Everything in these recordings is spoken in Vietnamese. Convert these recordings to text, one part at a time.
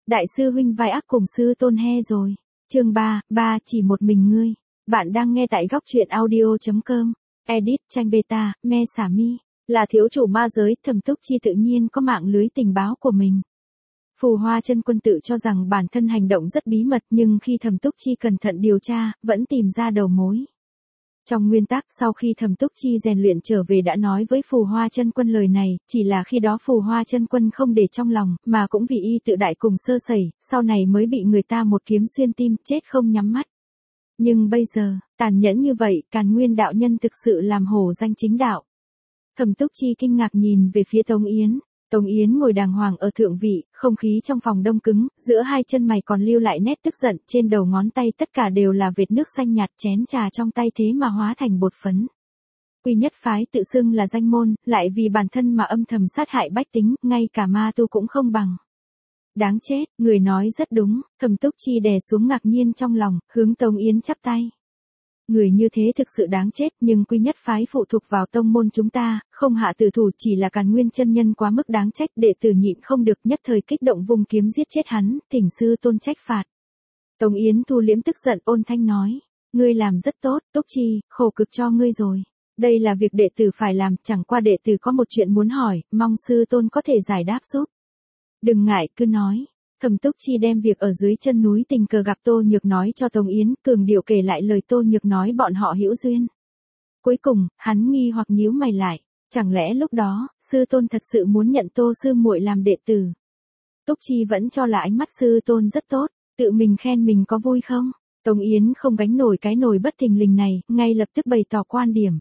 Đại sư huynh vai ác cùng sư tôn he rồi. Chương 3, chỉ một mình ngươi. Bạn đang nghe tại góc truyện audio.com. Edit tranh beta, me xả mi. Là thiếu chủ ma giới, Thẩm Túc Chi tự nhiên có mạng lưới tình báo của mình. Phù Hoa Chân Quân tự cho rằng bản thân hành động rất bí mật, nhưng khi Thẩm Túc Chi cẩn thận điều tra, vẫn tìm ra đầu mối. Trong nguyên tắc, sau khi Thẩm Túc Chi rèn luyện trở về đã nói với Phù Hoa Chân Quân lời này, chỉ là khi đó Phù Hoa Chân Quân không để trong lòng, mà cũng vì y tự đại cùng sơ sẩy, sau này mới bị người ta một kiếm xuyên tim, chết không nhắm mắt. Nhưng bây giờ, tàn nhẫn như vậy, Càn Nguyên đạo nhân thực sự làm hổ danh chính đạo. Thẩm Túc Chi kinh ngạc nhìn về phía Tống Yến. Tống Yến ngồi đàng hoàng ở thượng vị, không khí trong phòng đông cứng, giữa hai chân mày còn lưu lại nét tức giận, trên đầu ngón tay tất cả đều là vệt nước xanh nhạt, chén trà trong tay thế mà hóa thành bột phấn. Quy Nhất phái tự xưng là danh môn, lại vì bản thân mà âm thầm sát hại bách tính, ngay cả ma tu cũng không bằng. Đáng chết, người nói rất đúng. Thẩm Túc Chi đè xuống ngạc nhiên trong lòng, hướng Tống Yến chắp tay. Người như thế thực sự đáng chết, nhưng Quy Nhất phái phụ thuộc vào tông môn chúng ta, không hạ tử thủ, chỉ là Càn Nguyên chân nhân quá mức đáng trách, đệ tử nhịn không được, nhất thời kích động vung kiếm giết chết hắn, thỉnh sư tôn trách phạt. Tống Yến thu liễm tức giận, ôn thanh nói, ngươi làm rất tốt, Túc Chi, khổ cực cho ngươi rồi. Đây là việc đệ tử phải làm, chẳng qua đệ tử có một chuyện muốn hỏi, mong sư tôn có thể giải đáp giúp. Đừng ngại, cứ nói. Thẩm Túc Chi đem việc ở dưới chân núi tình cờ gặp Tô Nhược nói cho Tống Yến, cường điệu kể lại lời Tô Nhược nói bọn họ hữu duyên. Cuối cùng, hắn nghi hoặc nhíu mày lại, chẳng lẽ lúc đó, sư tôn thật sự muốn nhận Tô sư muội làm đệ tử. Túc Chi vẫn cho là ánh mắt sư tôn rất tốt, tự mình khen mình có vui không? Tống Yến không gánh nổi cái nồi bất thình lình này, ngay lập tức bày tỏ quan điểm.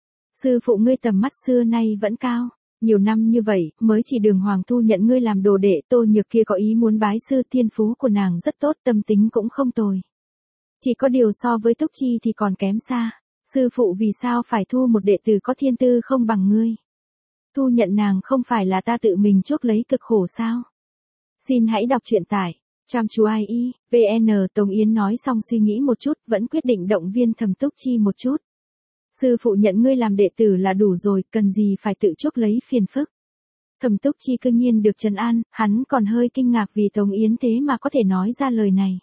Sư phụ ngươi tầm mắt xưa nay vẫn cao. Nhiều năm như vậy, mới chỉ Đường Hoàng thu nhận ngươi làm đồ đệ, Tô Nhược kia có ý muốn bái sư, thiên phú của nàng rất tốt, tâm tính cũng không tồi. Chỉ có điều so với Túc Chi thì còn kém xa. Sư phụ vì sao phải thu một đệ tử có thiên tư không bằng ngươi? Thu nhận nàng không phải là ta tự mình chuốc lấy cực khổ sao? Xin hãy đọc truyện tại Tramchuai.vn. Tống Yến nói xong suy nghĩ một chút, vẫn quyết định động viên Thẩm Túc Chi một chút. Sư phụ nhận ngươi làm đệ tử là đủ rồi, cần gì phải tự chuốc lấy phiền phức. Thẩm Túc Chi cương nhiên được trấn an, hắn còn hơi kinh ngạc vì Tống Yến thế mà có thể nói ra lời này.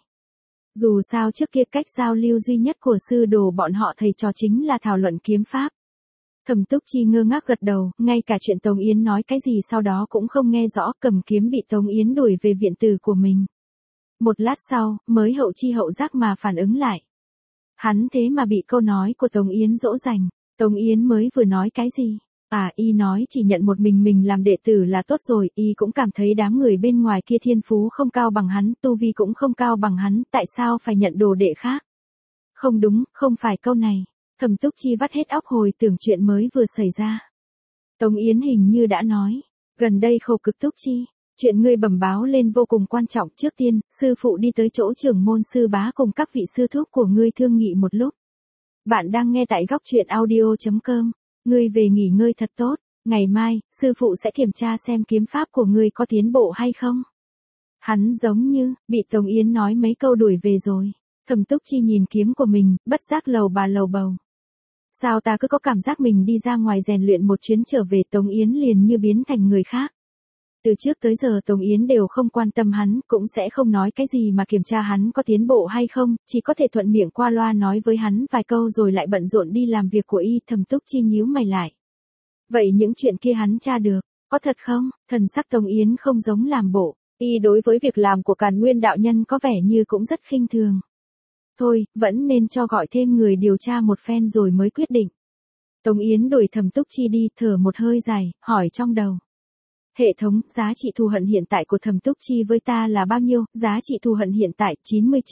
Dù sao trước kia cách giao lưu duy nhất của sư đồ bọn họ thầy trò chính là thảo luận kiếm pháp. Thẩm Túc Chi ngơ ngác gật đầu, ngay cả chuyện Tống Yến nói cái gì sau đó cũng không nghe rõ, cầm kiếm bị Tống Yến đuổi về viện tử của mình. Một lát sau, mới hậu chi hậu giác mà phản ứng lại. Hắn thế mà bị câu nói của Tống Yến dỗ dành. Tống Yến mới vừa nói cái gì? Y nói chỉ nhận một mình làm đệ tử là tốt rồi, y cũng cảm thấy đám người bên ngoài kia thiên phú không cao bằng hắn, tu vi cũng không cao bằng hắn, tại sao phải nhận đồ đệ khác? Không đúng, không phải câu này. Thẩm Túc Chi vắt hết óc hồi tưởng chuyện mới vừa xảy ra. Tống Yến hình như đã nói, gần đây khổ cực Túc Chi. Chuyện ngươi bẩm báo lên vô cùng quan trọng, trước tiên, sư phụ đi tới chỗ trưởng môn sư bá cùng các vị sư thúc của ngươi thương nghị một lúc. Bạn đang nghe tại góc truyện audio.com, ngươi về nghỉ ngơi thật tốt, ngày mai, sư phụ sẽ kiểm tra xem kiếm pháp của ngươi có tiến bộ hay không. Hắn giống như, bị Tống Yến nói mấy câu đuổi về rồi. Thẩm Túc Chi nhìn kiếm của mình, bất giác lầu bà lầu bầu. Sao ta cứ có cảm giác mình đi ra ngoài rèn luyện một chuyến trở về, Tống Yến liền như biến thành người khác. Từ trước tới giờ Tống Yến đều không quan tâm hắn, cũng sẽ không nói cái gì mà kiểm tra hắn có tiến bộ hay không, chỉ có thể thuận miệng qua loa nói với hắn vài câu rồi lại bận rộn đi làm việc của y. Thẩm Túc Chi nhíu mày lại. Vậy những chuyện kia hắn tra được, có thật không? Thần sắc Tống Yến không giống làm bộ, y đối với việc làm của Càn Nguyên đạo nhân có vẻ như cũng rất khinh thường. Thôi, vẫn nên cho gọi thêm người điều tra một phen rồi mới quyết định. Tống Yến đuổi Thẩm Túc Chi đi, thở một hơi dài, hỏi trong đầu. Hệ thống, giá trị thù hận hiện tại của Thẩm Túc Chi với ta là bao nhiêu? Giá trị thù hận hiện tại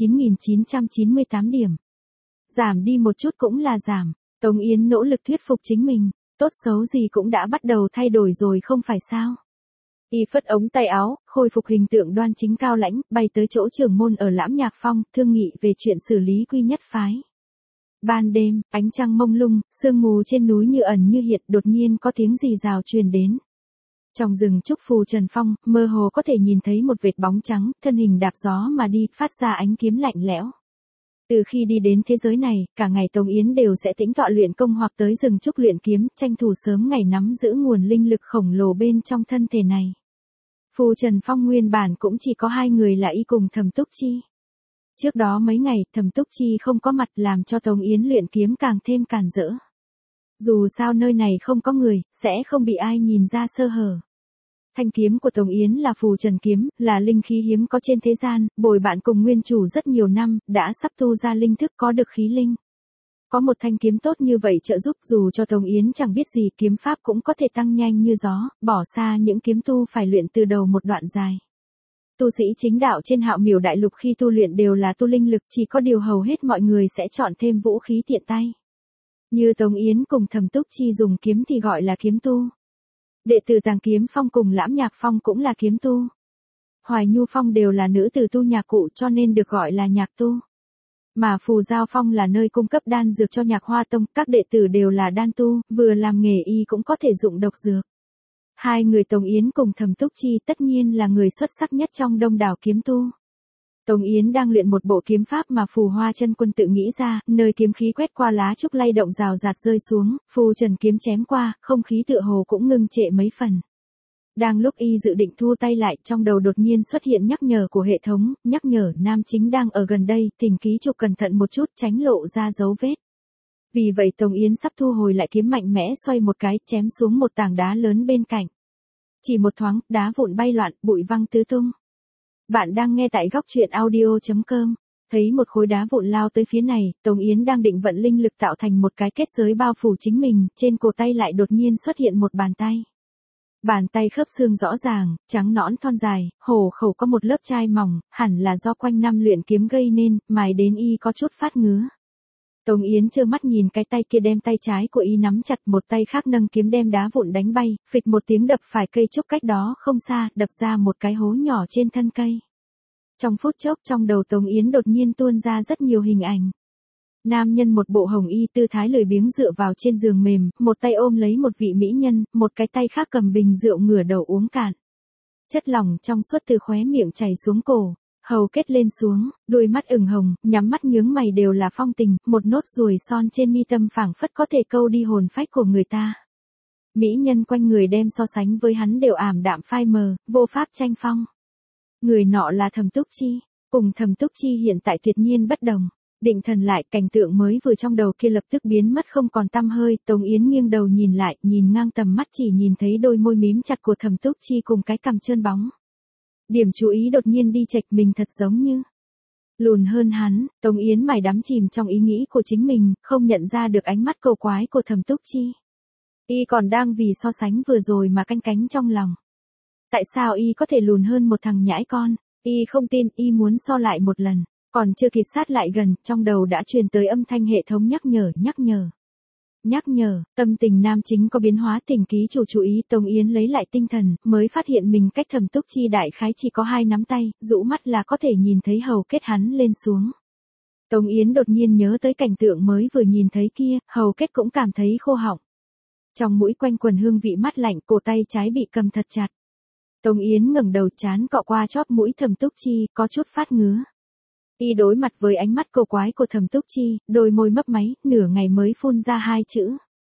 99.998 điểm. Giảm đi một chút cũng là giảm. Tống Yến nỗ lực thuyết phục chính mình, tốt xấu gì cũng đã bắt đầu thay đổi rồi không phải sao? Y phất ống tay áo, khôi phục hình tượng đoan chính cao lãnh, bay tới chỗ trưởng môn ở Lãm Nhạc Phong, thương nghị về chuyện xử lý Quy Nhất phái. Ban đêm, ánh trăng mông lung, sương mù trên núi như ẩn như hiện, đột nhiên có tiếng rì rào truyền đến. Trong rừng trúc phù trần phong, mơ hồ có thể nhìn thấy một vệt bóng trắng, thân hình đạp gió mà đi, phát ra ánh kiếm lạnh lẽo. Từ khi đi đến thế giới này, cả ngày Tống Yến đều sẽ tĩnh tọa luyện công hoặc tới rừng trúc luyện kiếm, tranh thủ sớm ngày nắm giữ nguồn linh lực khổng lồ bên trong thân thể này. Phù Trần Phong nguyên bản cũng chỉ có hai người là y cùng Thẩm Túc Chi. Trước đó mấy ngày, Thẩm Túc Chi không có mặt làm cho Tống Yến luyện kiếm càng thêm càn rỡ. Dù sao nơi này không có người, sẽ không bị ai nhìn ra sơ hở. Thanh kiếm của Tống Yến là phù trần kiếm, là linh khí hiếm có trên thế gian, bồi bạn cùng nguyên chủ rất nhiều năm, đã sắp tu ra linh thức có được khí linh. Có một thanh kiếm tốt như vậy trợ giúp dù cho Tống Yến chẳng biết gì kiếm pháp cũng có thể tăng nhanh như gió, bỏ xa những kiếm tu phải luyện từ đầu một đoạn dài. Tu sĩ chính đạo trên Hạo Miểu Đại Lục khi tu luyện đều là tu linh lực, chỉ có điều hầu hết mọi người sẽ chọn thêm vũ khí tiện tay. Như Tống Yến cùng Thẩm Túc Chi dùng kiếm thì gọi là kiếm tu. Đệ tử Tàng Kiếm Phong cùng Lãm Nhạc Phong cũng là kiếm tu. Hoài Nhu Phong đều là nữ tử tu nhạc cụ cho nên được gọi là nhạc tu. Mà Phù Giao Phong là nơi cung cấp đan dược cho Nhạc Hoa Tông, các đệ tử đều là đan tu, vừa làm nghề y cũng có thể dụng độc dược. Hai người Tống Yến cùng Thẩm Túc Chi tất nhiên là người xuất sắc nhất trong đông đảo kiếm tu. Tống Yến đang luyện một bộ kiếm pháp mà Phù Hoa Chân Quân tự nghĩ ra, nơi kiếm khí quét qua lá trúc lay động rào rạt rơi xuống, phù trần kiếm chém qua, không khí tựa hồ cũng ngưng trệ mấy phần. Đang lúc y dự định thu tay lại, trong đầu đột nhiên xuất hiện nhắc nhở của hệ thống, nhắc nhở nam chính đang ở gần đây, thỉnh ký chủ cẩn thận một chút tránh lộ ra dấu vết. Vì vậy Tống Yến sắp thu hồi lại kiếm mạnh mẽ xoay một cái, chém xuống một tảng đá lớn bên cạnh. Chỉ một thoáng, đá vụn bay loạn, bụi văng tứ tung. Bạn đang nghe tại góc truyện audio.com. Thấy một khối đá vụn lao tới phía này, Tống Yến đang định vận linh lực tạo thành một cái kết giới bao phủ chính mình, trên cổ tay lại đột nhiên xuất hiện một bàn tay. Bàn tay khớp xương rõ ràng, trắng nõn thon dài, hổ khẩu có một lớp chai mỏng, hẳn là do quanh năm luyện kiếm gây nên, mài đến y có chút phát ngứa. Tống Yến trơ mắt nhìn cái tay kia đem tay trái của y nắm chặt, một tay khác nâng kiếm đem đá vụn đánh bay, phịch một tiếng đập phải cây trúc cách đó không xa, đập ra một cái hố nhỏ trên thân cây. Trong phút chốc trong đầu Tống Yến đột nhiên tuôn ra rất nhiều hình ảnh. Nam nhân một bộ hồng y tư thái lười biếng dựa vào trên giường mềm, một tay ôm lấy một vị mỹ nhân, một cái tay khác cầm bình rượu ngửa đầu uống cạn. Chất lỏng trong suốt từ khóe miệng chảy xuống cổ, hầu kết lên xuống, đôi mắt ửng hồng, nhắm mắt nhướng mày đều là phong tình, một nốt ruồi son trên mi tâm phảng phất có thể câu đi hồn phách của người ta. Mỹ nhân quanh người đem so sánh với hắn đều ảm đạm phai mờ, vô pháp tranh phong. Người nọ là Thẩm Túc Chi, cùng Thẩm Túc Chi hiện tại tuyệt nhiên bất đồng. Định thần lại, cảnh tượng mới vừa trong đầu kia lập tức biến mất không còn tăm hơi, Tống Yến nghiêng đầu nhìn lại, nhìn ngang tầm mắt chỉ nhìn thấy đôi môi mím chặt của Thẩm Túc Chi cùng cái cằm trơn bóng. Điểm chú ý đột nhiên đi chệch, mình thật giống như lùn hơn hắn. Tống Yến mải đắm chìm trong ý nghĩ của chính mình, không nhận ra được ánh mắt cầu quái của Thẩm Túc Chi. Y còn đang vì so sánh vừa rồi mà canh cánh trong lòng. Tại sao y có thể lùn hơn một thằng nhãi con? Y không tin, y muốn so lại một lần. Còn chưa kịp sát lại gần, trong đầu đã truyền tới âm thanh hệ thống nhắc nhở, nhắc nhở. Nhắc nhở, tâm tình nam chính có biến hóa, thỉnh ký chủ chú ý. Tống Yến lấy lại tinh thần, mới phát hiện mình cách Thẩm Túc Chi đại khái chỉ có 2 nắm tay, rũ mắt là có thể nhìn thấy hầu kết hắn lên xuống. Tống Yến đột nhiên nhớ tới cảnh tượng mới vừa nhìn thấy kia, hầu kết cũng cảm thấy khô họng. Trong mũi quanh quần hương vị mát lạnh, cổ tay trái bị cầm thật chặt. Tống Yến ngẩng đầu, chán cọ qua chóp mũi Thẩm Túc Chi, có chút phát ngứa. Y đối mặt với ánh mắt cầu quái của Thẩm Túc Chi, đôi môi mấp máy, nửa ngày mới phun ra 2 chữ.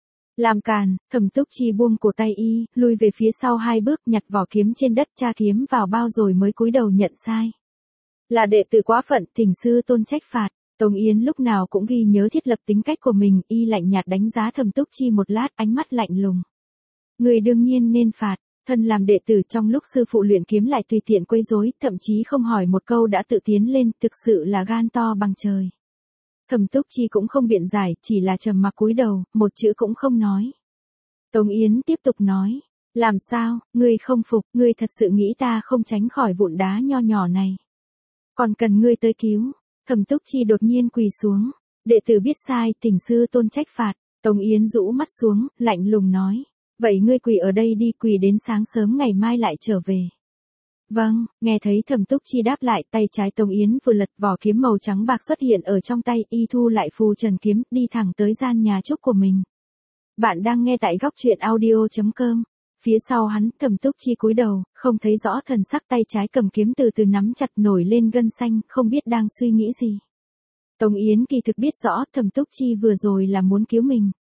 Làm càn. Thẩm Túc Chi buông cổ tay y, lùi về phía sau 2 bước, nhặt vỏ kiếm trên đất, tra kiếm vào bao rồi mới cúi đầu nhận sai. Là đệ tử quá phận, thỉnh sư tôn trách phạt. Tống Yến lúc nào cũng ghi nhớ thiết lập tính cách của mình, y lạnh nhạt đánh giá Thẩm Túc Chi một lát, ánh mắt lạnh lùng. Người đương nhiên nên phạt. Thân làm đệ tử trong lúc sư phụ luyện kiếm lại tùy tiện quấy rối, thậm chí không hỏi một câu đã tự tiến lên, thực sự là gan to bằng trời. Thẩm Túc Chi cũng không biện giải, chỉ là trầm mặc cúi đầu, một chữ cũng không nói. Tống Yến tiếp tục nói, làm sao, ngươi không phục, ngươi thật sự nghĩ ta không tránh khỏi vụn đá nho nhỏ này. Còn cần ngươi tới cứu. Thẩm Túc Chi đột nhiên quỳ xuống, đệ tử biết sai, thỉnh sư tôn trách phạt. Tống Yến rũ mắt xuống, lạnh lùng nói. Vậy ngươi quỳ ở đây đi, quỳ đến sáng sớm ngày mai lại trở về. Vâng, nghe thấy Thẩm Túc Chi đáp lại, tay trái Tống Yến vừa lật, vỏ kiếm màu trắng bạc xuất hiện ở trong tay, y thu lại phù trần kiếm, đi thẳng tới gian nhà trúc của mình. Bạn đang nghe tại góc truyện audio.com. Phía sau hắn, Thẩm Túc Chi cúi đầu, không thấy rõ thần sắc, tay trái cầm kiếm từ từ nắm chặt, nổi lên gân xanh, không biết đang suy nghĩ gì. Tống Yến kỳ thực biết rõ Thẩm Túc Chi vừa rồi là muốn cứu mình.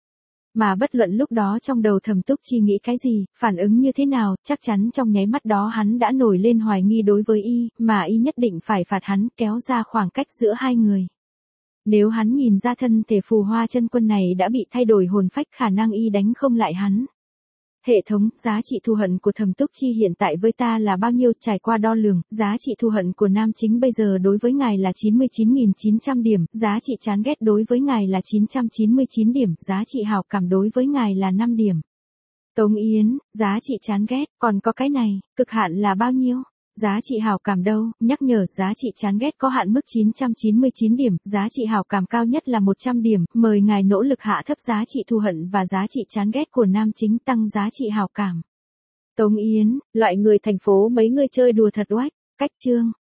Mà bất luận lúc đó trong đầu Thẩm Túc Chi nghĩ cái gì, phản ứng như thế nào, chắc chắn trong nháy mắt đó hắn đã nổi lên hoài nghi đối với y, mà y nhất định phải phạt hắn, kéo ra khoảng cách giữa hai người. Nếu hắn nhìn ra thân thể Phù Hoa Chân Quân này đã bị thay đổi hồn phách, khả năng y đánh không lại hắn. Hệ thống, giá trị thù hận của Thẩm Túc Chi hiện tại với ta là bao nhiêu? Trải qua đo lường, giá trị thù hận của nam chính bây giờ đối với ngài là 99.900 điểm, giá trị chán ghét đối với ngài là 999 điểm, giá trị hảo cảm đối với ngài là 5 điểm. Tống Yến, giá trị chán ghét, còn có cái này, cực hạn là bao nhiêu? Giá trị hảo cảm đâu? Nhắc nhở, giá trị chán ghét có hạn mức 999 điểm, giá trị hảo cảm cao nhất là 100 điểm, mời ngài nỗ lực hạ thấp giá trị thù hận và giá trị chán ghét của nam chính, tăng giá trị hảo cảm. Tống Yến, loại người thành phố mấy người chơi đùa thật oách, cách chương.